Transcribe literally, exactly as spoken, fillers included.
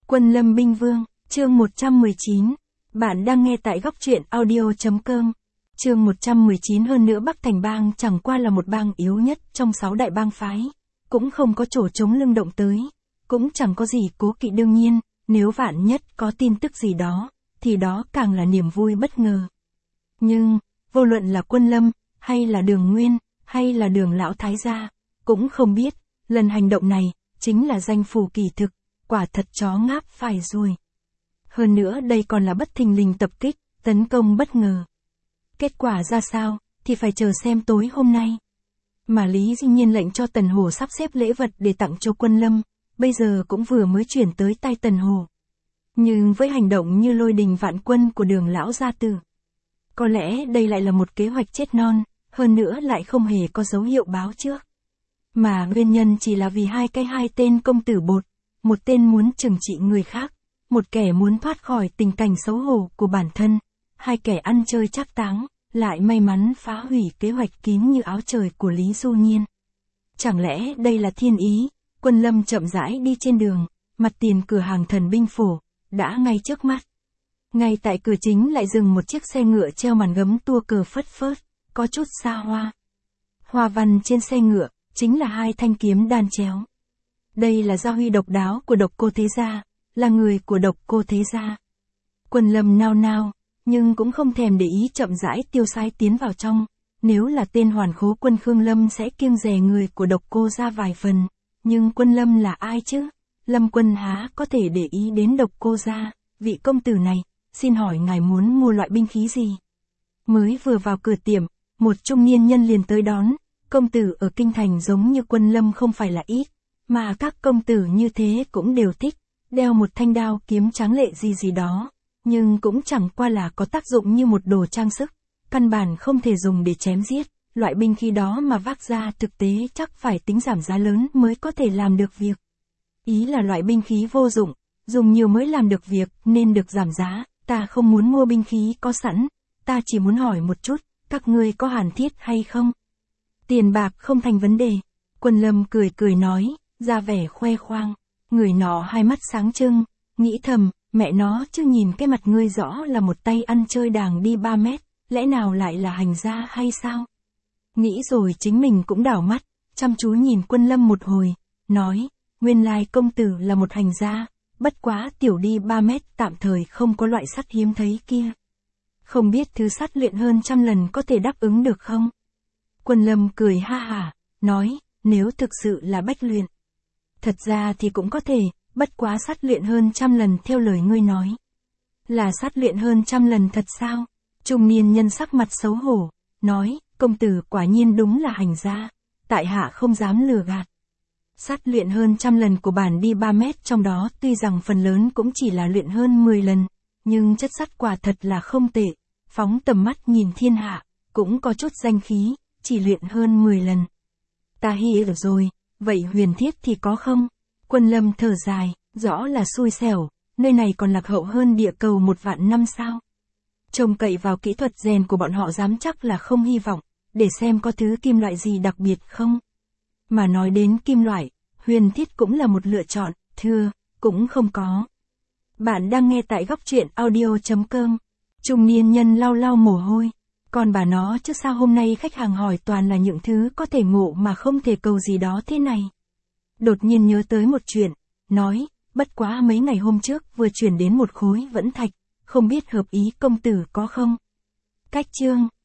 Quân Lâm Binh Vương, chương một trăm mười chín. Bạn đang nghe tại góc truyện audio.com. Chương một trăm mười chín. Hơn nữa Bắc Thành bang chẳng qua là một bang yếu nhất trong sáu đại bang phái, cũng không có chỗ chống lưng động tới, cũng chẳng có gì cố kỵ. Đương nhiên, nếu vạn nhất có tin tức gì đó, thì đó càng là niềm vui bất ngờ. Nhưng, vô luận là Quân Lâm, hay là Đường Nguyên, hay là Đường Lão Thái gia, cũng không biết, lần hành động này, chính là danh phủ kỳ thực, quả thật chó ngáp phải ruồi. Hơn nữa đây còn là bất thình lình tập kích, tấn công bất ngờ. Kết quả ra sao, thì phải chờ xem tối hôm nay. Mà Lý Dĩ Nhiên lệnh cho Tần Hổ sắp xếp lễ vật để tặng cho Quân Lâm, bây giờ cũng vừa mới chuyển tới tay Tần Hổ. Nhưng với hành động như lôi đình vạn quân của Đường Lão gia tử, có lẽ đây lại là một kế hoạch chết non, hơn nữa lại không hề có dấu hiệu báo trước. Mà nguyên nhân chỉ là vì hai cái hai tên công tử bột, một tên muốn trừng trị người khác, một kẻ muốn thoát khỏi tình cảnh xấu hổ của bản thân, hai kẻ ăn chơi trác táng, lại may mắn phá hủy kế hoạch kín như áo trời của Lý Du Nhiên. Chẳng lẽ đây là thiên ý? Quân Lâm chậm rãi đi trên đường, mặt tiền cửa hàng Thần Binh Phổ, đã ngay trước mắt. Ngay tại cửa chính lại dừng một chiếc xe ngựa treo màn gấm tua cờ phất phớt, có chút xa hoa. Hoa văn trên xe ngựa, chính là hai thanh kiếm đan chéo. Đây là gia huy độc đáo của Độc Cô Thế Gia, là người của Độc Cô Thế Gia. Quân Lâm nao nao, nhưng cũng không thèm để ý, chậm rãi tiêu sái tiến vào trong. Nếu là tên hoàn khố quân Khương Lâm sẽ kiêng dè người của Độc Cô gia vài phần, nhưng Quân Lâm là ai chứ? Lâm Quân há có thể để ý đến Độc Cô gia? Vị công tử này, xin hỏi ngài muốn mua loại binh khí gì? Mới vừa vào cửa tiệm, một trung niên nhân liền tới đón. Công tử ở kinh thành giống như Quân Lâm không phải là ít, mà các công tử như thế cũng đều thích, đeo một thanh đao kiếm tráng lệ gì gì đó, nhưng cũng chẳng qua là có tác dụng như một đồ trang sức, căn bản không thể dùng để chém giết. Loại binh khí đó mà vác ra thực tế chắc phải tính giảm giá lớn mới có thể làm được việc. Ý là loại binh khí vô dụng, dùng nhiều mới làm được việc nên được giảm giá. Ta không muốn mua binh khí có sẵn, ta chỉ muốn hỏi một chút, các ngươi có hàn thiết hay không? Tiền bạc không thành vấn đề. Quân Lâm cười cười nói, ra vẻ khoe khoang. Người nọ hai mắt sáng trưng, nghĩ thầm, mẹ nó chứ nhìn cái mặt ngươi rõ là một tay ăn chơi đàng đi ba mét, lẽ nào lại là hành gia hay sao? Nghĩ rồi chính mình cũng đảo mắt, chăm chú nhìn Quân Lâm một hồi, nói, nguyên lai công tử là một hành gia, bất quá tiểu đi ba mét tạm thời không có loại sắt hiếm thấy kia. Không biết thứ sắt luyện hơn trăm lần có thể đáp ứng được không? Quân Lâm cười ha hả, nói, nếu thực sự là bách luyện. Thật ra thì cũng có thể, bất quá sắt luyện hơn trăm lần theo lời ngươi nói. Là sắt luyện hơn trăm lần thật sao? Trung niên nhân sắc mặt xấu hổ, nói, công tử quả nhiên đúng là hành gia, tại hạ không dám lừa gạt. Sắt luyện hơn trăm lần của bản đi ba mét trong đó tuy rằng phần lớn cũng chỉ là luyện hơn mười lần, nhưng chất sắt quả thật là không tệ, phóng tầm mắt nhìn thiên hạ, cũng có chút danh khí, chỉ luyện hơn mười lần. Ta hiểu rồi, vậy huyền thiết thì có không? Quân Lâm thở dài, rõ là xui xẻo, nơi này còn lạc hậu hơn địa cầu một vạn năm sao? Trông cậy vào kỹ thuật rèn của bọn họ dám chắc là không hy vọng, để xem có thứ kim loại gì đặc biệt không? Mà nói đến kim loại, huyền thiết cũng là một lựa chọn, thưa, cũng không có. Bạn đang nghe tại góc truyện audio.com. Trung niên nhân lau lau mồ hôi. Còn bà nó chứ sao hôm nay khách hàng hỏi toàn là những thứ có thể ngộ mà không thể cầu gì đó thế này. Đột nhiên nhớ tới một chuyện, nói, bất quá mấy ngày hôm trước vừa chuyển đến một khối vẫn thạch, không biết hợp ý công tử có không? Cách chương.